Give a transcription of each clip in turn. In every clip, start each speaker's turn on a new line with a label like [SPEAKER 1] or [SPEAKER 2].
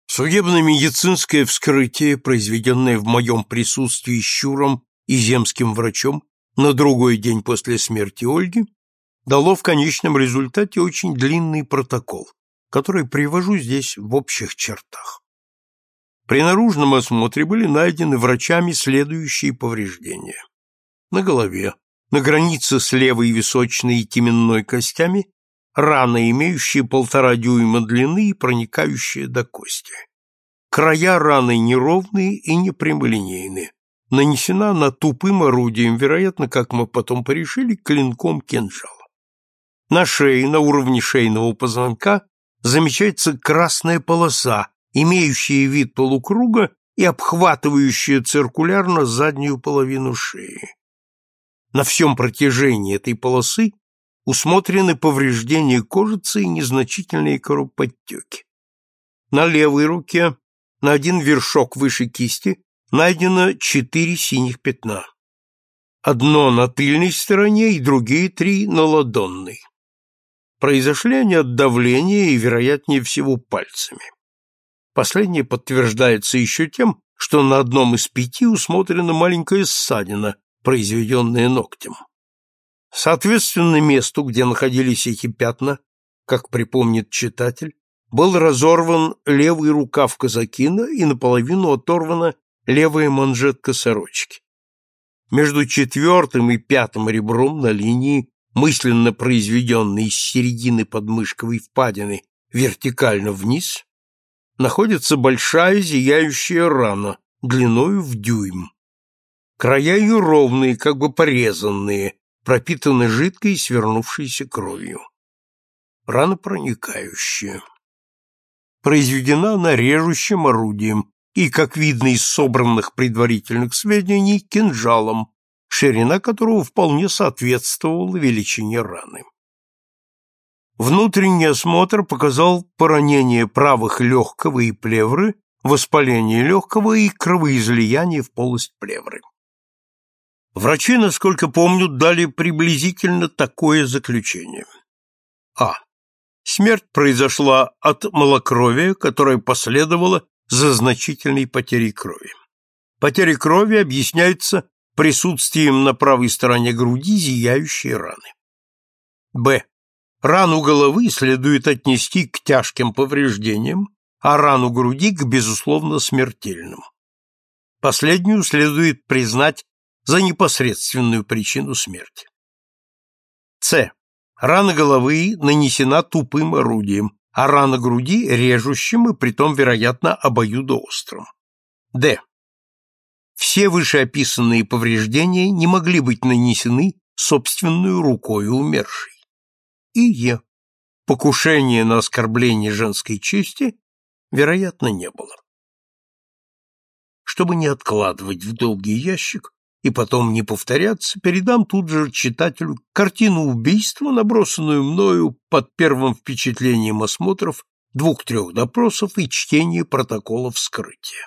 [SPEAKER 1] Судебно-медицинское вскрытие, произведенное в моем присутствии Щуром и земским врачом на другой день после смерти Ольги, дало в конечном результате очень длинный протокол, который привожу здесь в общих чертах. При наружном осмотре были найдены врачами следующие повреждения. На голове, на границе с левой височной и теменной костями, рана, имеющая 1,5 дюйма длины и проникающая до кости. Края раны неровные и непрямолинейные. Нанесена она тупым орудием, вероятно, как мы потом порешили, клинком кинжала. На шее, на уровне шейного позвонка, замечается красная полоса, имеющая вид полукруга и обхватывающая циркулярно заднюю половину шеи. На всем протяжении этой полосы усмотрены повреждения кожицы и незначительные кровоподтеки. На левой руке, на один вершок выше кисти, найдено 4 синих пятна. Одно на тыльной стороне и другие 3 на ладонной. Произошли они от давления и, вероятнее всего, пальцами. Последнее подтверждается еще тем, что на одном из 5 усмотрена маленькая ссадина, произведенная ногтем. Соответственно, месту, где находились эти пятна, как припомнит читатель, был разорван левый рукав казакина и наполовину оторвана левая манжетка сорочки. Между 4-м и 5-м ребром на линии, мысленно произведенной из середины подмышковой впадины вертикально вниз, находится большая зияющая рана длиною в дюйм. Края ее ровные, как бы порезанные, пропитаны жидкой свернувшейся кровью. Рана проникающая. Произведена она режущим орудием и, как видно из собранных предварительных сведений, кинжалом, ширина которого вполне соответствовала величине раны. Внутренний осмотр показал поранение правых легкого и плевры, воспаление легкого и кровоизлияние в полость плевры. Врачи, насколько помню, дали приблизительно такое заключение. А. Смерть произошла от малокровия, которое последовало за значительной потерей крови. Потеря крови объясняется присутствием на правой стороне груди зияющей раны. Б. Рану головы следует отнести к тяжким повреждениям, а рану груди к, безусловно, смертельным. Последнюю следует признать за непосредственную причину смерти. С. Рана головы нанесена тупым орудием, а рана груди режущим и притом, вероятно, обоюдоострым. Д. Все вышеописанные повреждения не могли быть нанесены собственную рукой умершей. И Е. Покушения на оскорбление женской чести, вероятно, не было. Чтобы не откладывать в долгий ящик и потом не повторяться, передам тут же читателю картину убийства, набросанную мною под первым впечатлением осмотров 2-3 допросов и чтения протокола вскрытия.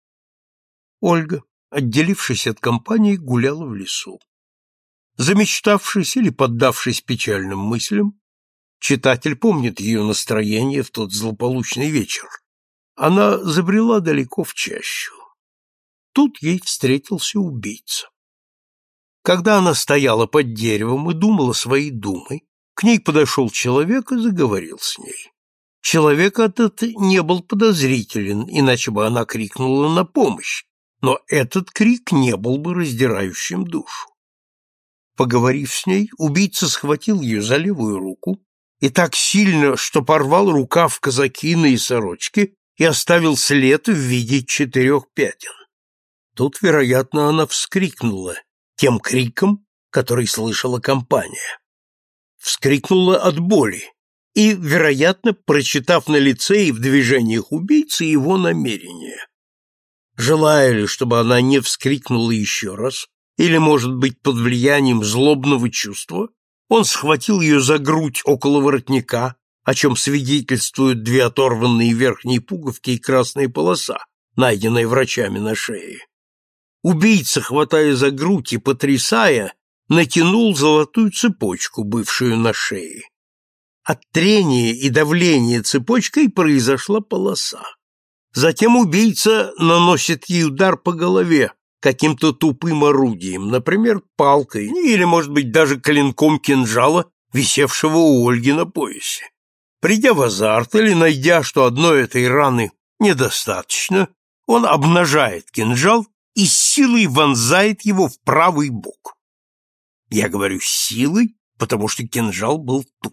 [SPEAKER 1] Ольга, отделившись от компании, гуляла в лесу. Замечтавшись или поддавшись печальным мыслям, читатель помнит ее настроение в тот злополучный вечер, она забрела далеко в чащу. Тут ей встретился убийца. Когда она стояла под деревом и думала своей думой, к ней подошел человек и заговорил с ней. Человек этот не был подозрителен, иначе бы она крикнула на помощь, но этот крик не был бы раздирающим душу. Поговорив с ней, убийца схватил ее за левую руку и так сильно, что порвал рукав казакина и сорочки и оставил след в виде 4 пятен. Тут, вероятно, она вскрикнула тем криком, который слышала компания. Вскрикнула от боли и, вероятно, прочитав на лице и в движениях убийцы его намерение. Желая ли, чтобы она не вскрикнула еще раз, или, может быть, под влиянием злобного чувства, он схватил ее за грудь около воротника, о чем свидетельствуют 2 оторванные верхние пуговки и красная полоса, найденная врачами на шее. Убийца, хватая за грудь и потрясая, натянул золотую цепочку, бывшую на шее. От трения и давления цепочкой произошла полоса. Затем убийца наносит ей удар по голове каким-то тупым орудием, например, палкой или, может быть, даже клинком кинжала, висевшего у Ольги на поясе. Придя в азарт или найдя, что одной этой раны недостаточно, он обнажает кинжал и с силой вонзает его в правый бок. Я говорю «с силой», потому что кинжал был туп.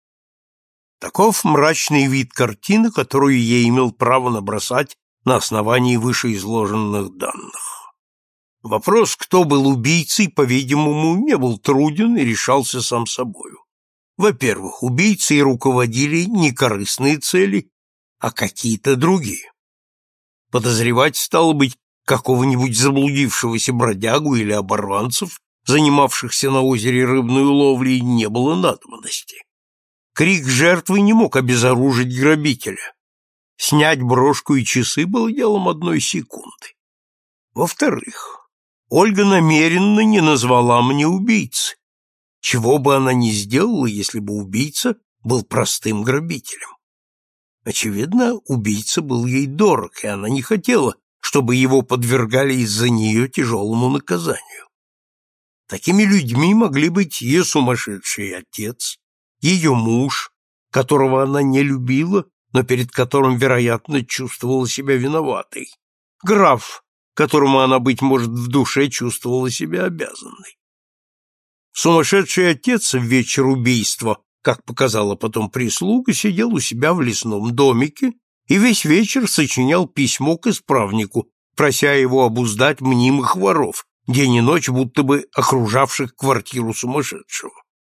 [SPEAKER 1] Таков мрачный вид картины, которую я имел право набросать на основании вышеизложенных данных. Вопрос, кто был убийцей, по-видимому, не был труден и решался сам собою. Во-первых, убийцей руководили не корыстные цели, а какие-то другие. Подозревать, стало быть, какого-нибудь заблудившегося бродягу или оборванцев, занимавшихся на озере рыбной ловлей, не было надобности. Крик жертвы не мог обезоружить грабителя. Снять брошку и часы было делом одной секунды. Во-вторых, Ольга намеренно не назвала мне убийцы. Чего бы она ни сделала, если бы убийца был простым грабителем. Очевидно, убийца был ей дорог, и она не хотела, чтобы его подвергали из-за нее тяжелому наказанию. Такими людьми могли быть ее сумасшедший отец, ее муж, которого она не любила, но перед которым, вероятно, чувствовала себя виноватой, граф, которому она, быть может, в душе чувствовала себя обязанной. Сумасшедший отец в вечер убийства, как показала потом прислуга, сидел у себя в лесном домике и весь вечер сочинял письмо к исправнику, прося его обуздать мнимых воров, день и ночь будто бы окружавших квартиру сумасшедшего.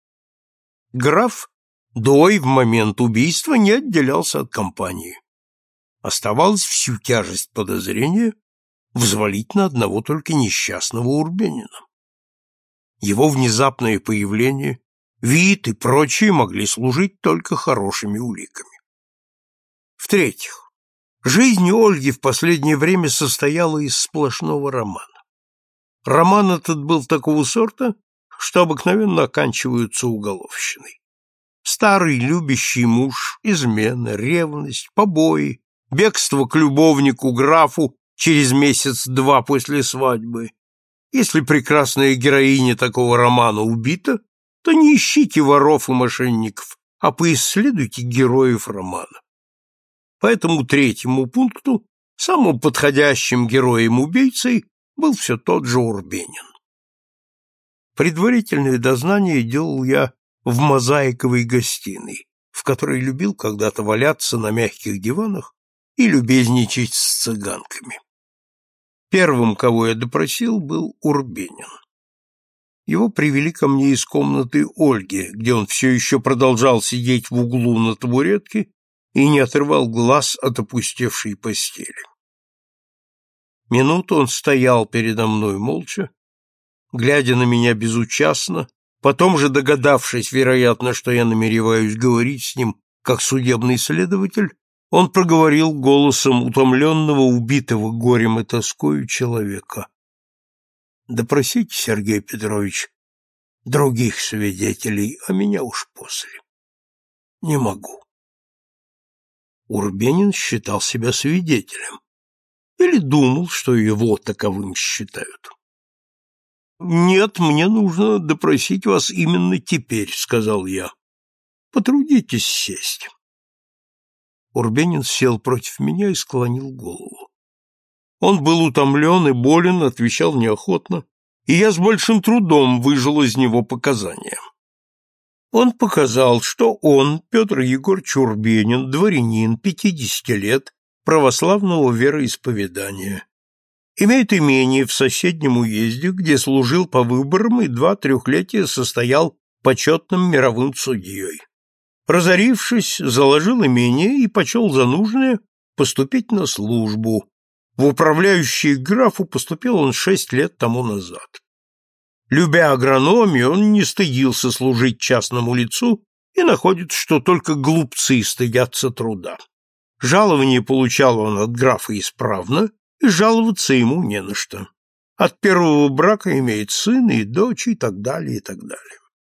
[SPEAKER 1] Граф в момент убийства не отделялся от компании. Оставалось всю тяжесть подозрения взвалить на одного только несчастного Урбенина. Его внезапное появление, вид и прочее могли служить только хорошими уликами. В-третьих, жизнь Ольги в последнее время состояла из сплошного романа. Роман этот был такого сорта, что обыкновенно оканчиваются уголовщиной. Старый любящий муж, измена, ревность, побои, бегство к любовнику графу через месяц-два после свадьбы. Если прекрасная героиня такого романа убита, то не ищите воров и мошенников, а поисследуйте героев романа. По этому третьему пункту самым подходящим героем-убийцей был все тот же Урбенин. Предварительное дознание делал я в мозаиковой гостиной, в которой любил когда-то валяться на мягких диванах и любезничать с цыганками. Первым, кого я допросил, был Урбенин. Его привели ко мне из комнаты Ольги, где он все еще продолжал сидеть в углу на табуретке и не отрывал глаз от опустевшей постели. Минуту он стоял передо мной молча, глядя на меня безучастно, потом же, догадавшись, вероятно, что я намереваюсь говорить с ним как судебный следователь, он проговорил голосом утомленного, убитого горем и тоскою человека: «Допросите, Сергей Петрович, других свидетелей, а меня уж после. Не могу». Урбенин считал себя свидетелем или думал, что его таковым считают. «Нет, мне нужно допросить вас именно теперь», — сказал я. «Потрудитесь сесть». Урбенин сел против меня и склонил голову. Он был утомлен и болен, отвечал неохотно, и я с большим трудом выжил из него показания. Он показал, что он, Петр Егорович Урбенин, дворянин, 50 лет, православного вероисповедания, имеет имение в соседнем уезде, где служил по выборам и 2 трехлетия состоял почетным мировым судьей. Разорившись, заложил имение и почел за нужное поступить на службу. В управляющий к графу поступил он 6 лет тому назад. Любя агрономию, он не стыдился служить частному лицу и находит, что только глупцы стыдятся труда. Жалование получал он от графа исправно, и жаловаться ему не на что. От первого брака имеет сына и дочь и так далее, и так далее.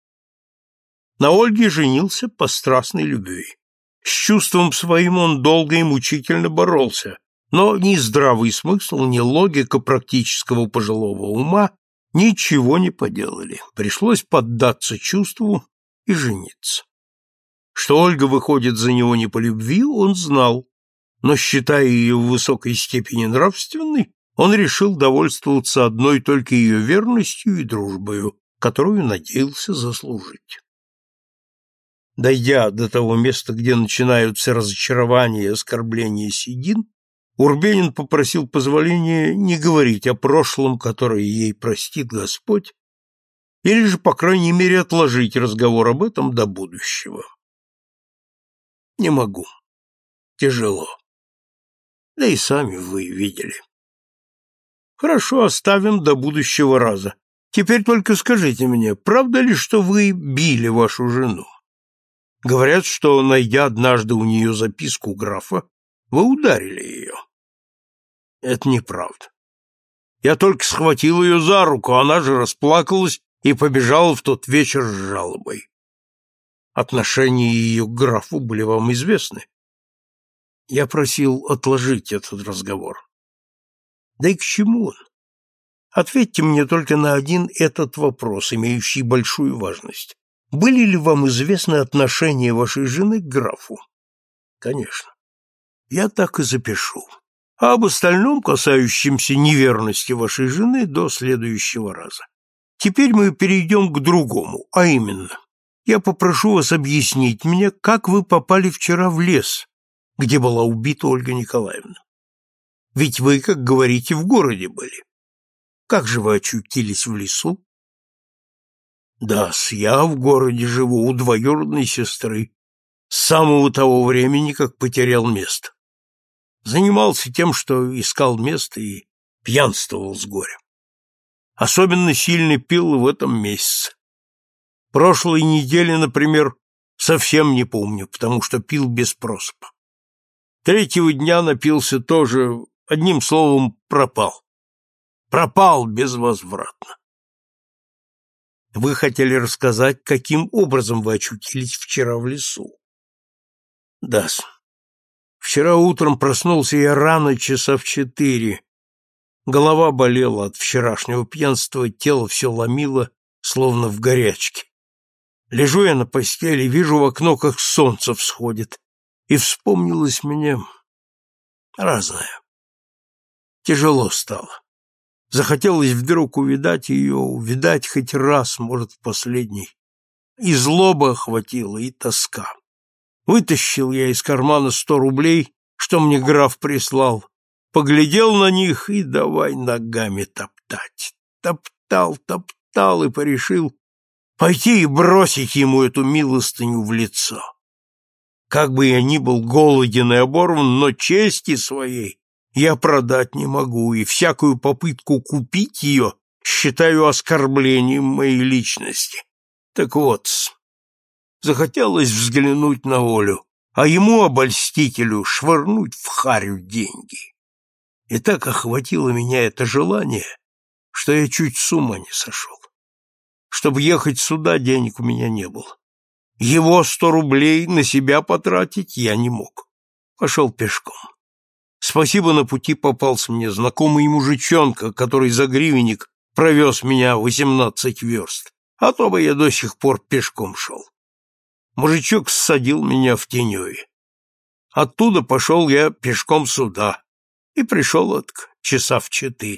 [SPEAKER 1] На Ольге женился по страстной любви. С чувством своим он долго и мучительно боролся, Но ни здравый смысл, ни логика практического пожилого ума ничего не поделали. Пришлось поддаться чувству и жениться. Что Ольга выходит за него не по любви, он знал, но, считая ее в высокой степени нравственной, он решил довольствоваться одной только ее верностью и дружбою, которую надеялся заслужить. Дойдя до того места, где начинаются разочарования и оскорбления седин, Урбенин попросил позволения не говорить о прошлом, которое ей простит Господь, или же, по крайней мере, отложить разговор об этом до будущего. Не могу. Тяжело. Да и сами вы видели. Хорошо, оставим до будущего раза. Теперь только скажите мне, правда ли, что вы били вашу жену? Говорят, что, найдя однажды у нее записку графа, вы ударили ее. Это неправда. Я только схватил ее за руку, она же расплакалась и побежала в тот вечер с жалобой. Отношения ее к графу были вам известны. Я просил отложить этот разговор. Да и к чему он? Ответьте мне только на один этот вопрос, имеющий большую важность. Были ли вам известны отношения вашей жены к графу? Конечно. Я так и запишу. А об остальном, касающемся неверности вашей жены, до следующего раза. Теперь мы перейдем к другому, а именно, я попрошу вас объяснить мне, как вы попали вчера в лес, где была убита Ольга Николаевна. Ведь вы, как говорите, в городе были. Как же вы очутились в лесу? Да-с, я в городе живу у двоюродной сестры, с самого того времени, как потерял место. Занимался тем, что искал место и пьянствовал с горя. Особенно сильно пил в этом месяце. Прошлой недели, например, совсем не помню, потому что пил без просыпа. Третьего дня напился тоже, одним словом, пропал. Пропал безвозвратно. Вы хотели рассказать, каким образом вы очутились вчера в лесу? Да-с. Вчера утром проснулся я рано, часа в 4. Голова болела от вчерашнего пьянства, тело все ломило, словно в горячке. Лежу я на постели, вижу в окно, как солнце всходит, и вспомнилось мне разное. Тяжело стало. Захотелось вдруг увидать ее, увидать хоть раз, может, в последний. И злоба охватила, и тоска. Вытащил я из кармана 100 рублей, что мне граф прислал, поглядел на них и давай ногами топтать. Топтал и порешил пойти и бросить ему эту милостыню в лицо. Как бы я ни был голоден и оборван, но чести своей я продать не могу, и всякую попытку купить ее считаю оскорблением моей личности. Так вот, захотелось взглянуть на Олю, а ему, обольстителю, швырнуть в харю деньги. И так охватило меня это желание, что я чуть с ума не сошел. Чтобы ехать сюда, денег у меня не было. Его 100 рублей на себя потратить я не мог. Пошел пешком. Спасибо, на пути попался мне знакомый мужичонка, который за гривенник провез меня 18 верст, а то бы я до сих пор пешком шел. Мужичок ссадил меня в Теневе. Оттуда пошел я пешком сюда и пришел часа в 4.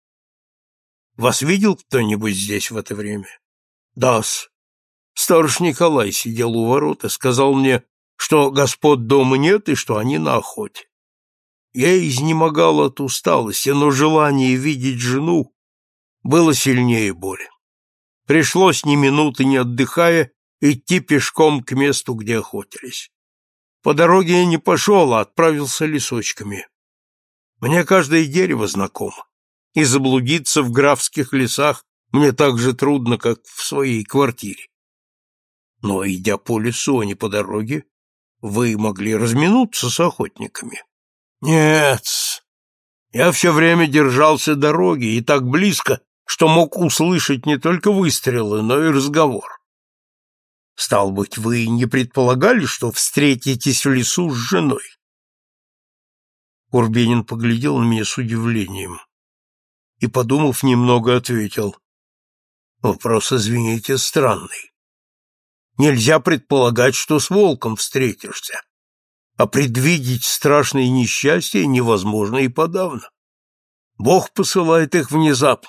[SPEAKER 1] Вас видел кто-нибудь здесь в это время? Да-с. Сторож Николай сидел у ворот и сказал мне, что господ дома нет и что они на охоте. Я изнемогал от усталости, но желание видеть жену было сильнее боли. Пришлось ни минуты не отдыхая идти пешком к месту, где охотились. По дороге я не пошел, а отправился лесочками. Мне каждое дерево знакомо, и заблудиться в графских лесах мне так же трудно, как в своей квартире. Но, идя по лесу, а не по дороге, вы могли разминуться с охотниками. Нет, я все время держался дороги и так близко, что мог услышать не только выстрелы, но и разговор. Стало быть, вы не предполагали, что встретитесь в лесу с женой? Урбенин поглядел на меня с удивлением и, подумав немного, ответил: вопрос, извините, странный. Нельзя предполагать, что с волком встретишься, а предвидеть страшные несчастья невозможно и подавно. Бог посылает их внезапно.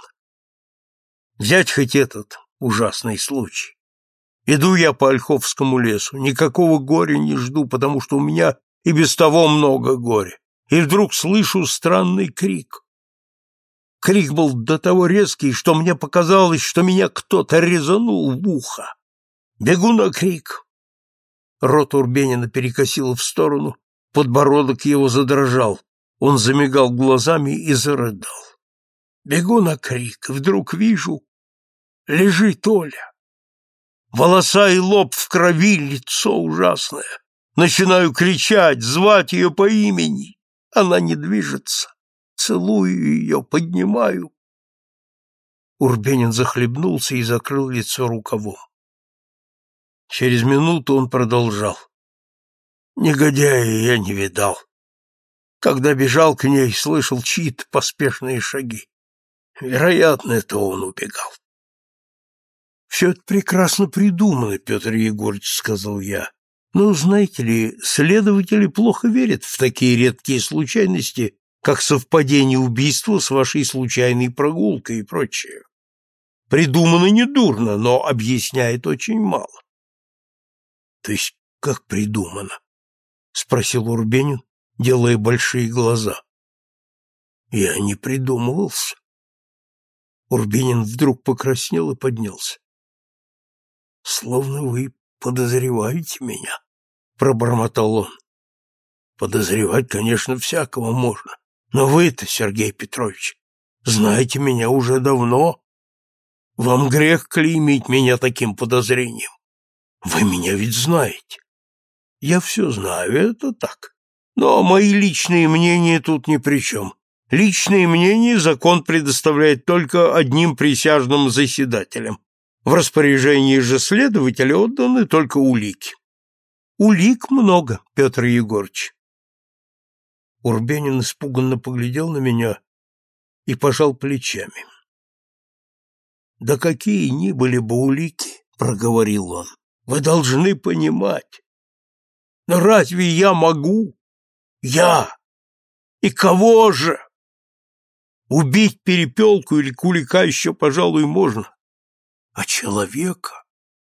[SPEAKER 1] Взять хоть этот ужасный случай. Иду я по Ольховскому лесу, никакого горя не жду, потому что у меня и без того много горя, и вдруг слышу странный крик. Крик был до того резкий, что мне показалось, что меня кто-то резанул в ухо. Бегу на крик. Рот Урбенина перекосило в сторону, подбородок его задрожал, он замигал глазами и зарыдал. Бегу на крик, вдруг вижу, лежит Оля. Волоса и лоб в крови, лицо ужасное. Начинаю кричать, звать ее по имени. Она не движется. Целую ее, поднимаю. Урбенин захлебнулся и закрыл лицо рукавом. Через минуту он продолжал. Негодяя я не видал. Когда бежал к ней, слышал чьи-то поспешные шаги. Вероятно, это он убегал. «Все это прекрасно придумано, Петр Егорыч», — сказал я. «Но, знаете ли, следователи плохо верят в такие редкие случайности, как совпадение убийства с вашей случайной прогулкой и прочее. Придумано недурно, но объясняет очень мало». «То есть как придумано?» — спросил Урбенин, делая большие глаза. «Я не придумывался». Урбенин вдруг покраснел и поднялся. «Словно вы подозреваете меня», — пробормотал он. «Подозревать, конечно, всякого можно, но вы-то, Сергей Петрович, знаете меня уже давно. Вам грех клеймить меня таким подозрением. Вы меня ведь знаете». «Я все знаю, это так. Но мои личные мнения тут ни при чем. Личные мнения закон предоставляет только одним присяжным заседателям. В распоряжении же следователя отданы только улики». «Улик много, Петр Егорыч». Урбенин испуганно поглядел на меня и пожал плечами. «Да какие ни были бы улики, — проговорил он, — вы должны понимать. Но разве я могу? Я! И кого же? Убить перепелку или кулика еще, пожалуй, можно. А человека,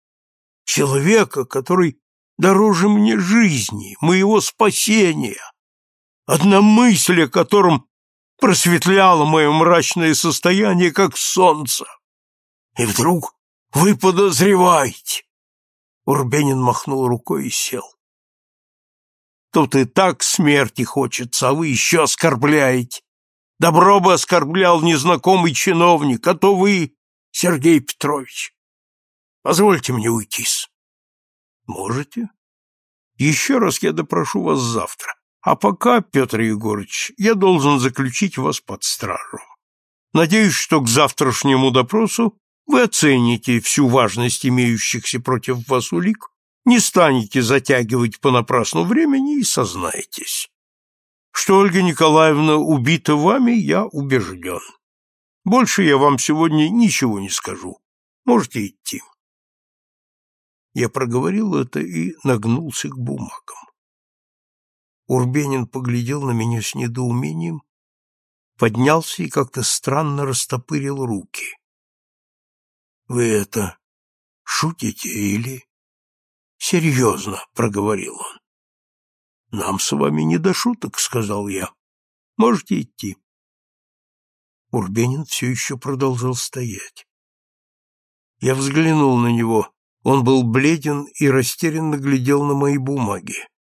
[SPEAKER 1] который дороже мне жизни, моего спасения, одна мысль о котором просветляла мое мрачное состояние, как солнце. И вдруг вы подозреваете. Урбенин махнул рукой и сел. Тут и так смерти хочется, а вы еще оскорбляете. Добро бы оскорблял незнакомый чиновник, а то вы, Сергей Петрович. Позвольте мне уйти-с. Можете? Еще раз я допрошу вас завтра. А пока, Петр Егорыч, я должен заключить вас под стражу. Надеюсь, что к завтрашнему допросу вы оцените всю важность имеющихся против вас улик, не станете затягивать понапрасну времени и сознаетесь. Что Ольга Николаевна убита вами, я убежден. Больше я вам сегодня ничего не скажу. Можете идти». Я проговорил это и нагнулся к бумагам. Урбенин поглядел на меня с недоумением, поднялся и как-то странно растопырил руки. «Вы это шутите или...» «Серьезно», — проговорил он. «Нам с вами не до шуток», — сказал я. «Можете идти». Урбенин все еще продолжал стоять. Я взглянул на него. Он был бледен и растерянно глядел на мои бумаги.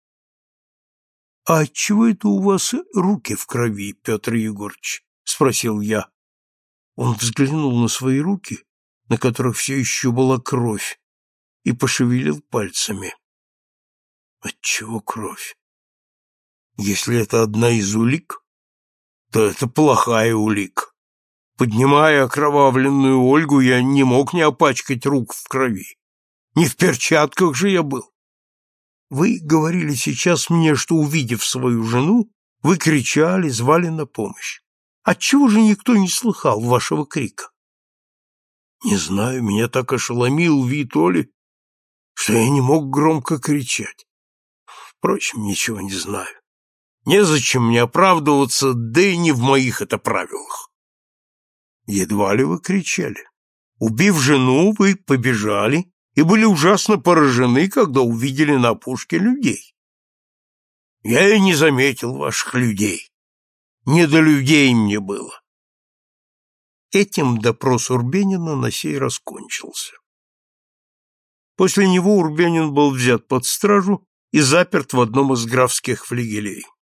[SPEAKER 1] «А отчего это у вас руки в крови, Петр Егорыч?» — спросил я. Он взглянул на свои руки, на которых все еще была кровь, и пошевелил пальцами. «Отчего кровь? Если это одна из улик, то это плохая улика. Поднимая окровавленную Ольгу, я не мог не опачкать рук в крови. Не в перчатках же я был. Вы говорили сейчас мне, что, увидев свою жену, Вы кричали, звали на помощь. Отчего же никто не слыхал вашего крика? Не знаю, меня так ошеломил вид Оли, что я не мог громко кричать. Впрочем, ничего не знаю. Незачем мне оправдываться, да и не в моих это правилах. Едва ли вы кричали. Убив жену, вы побежали и были ужасно поражены, когда увидели на опушке людей. Я и не заметил ваших людей. Не до людей мне было. Этим допрос Урбенина на сей раз кончился. После него Урбенин был взят под стражу и заперт в одном из графских флигелей.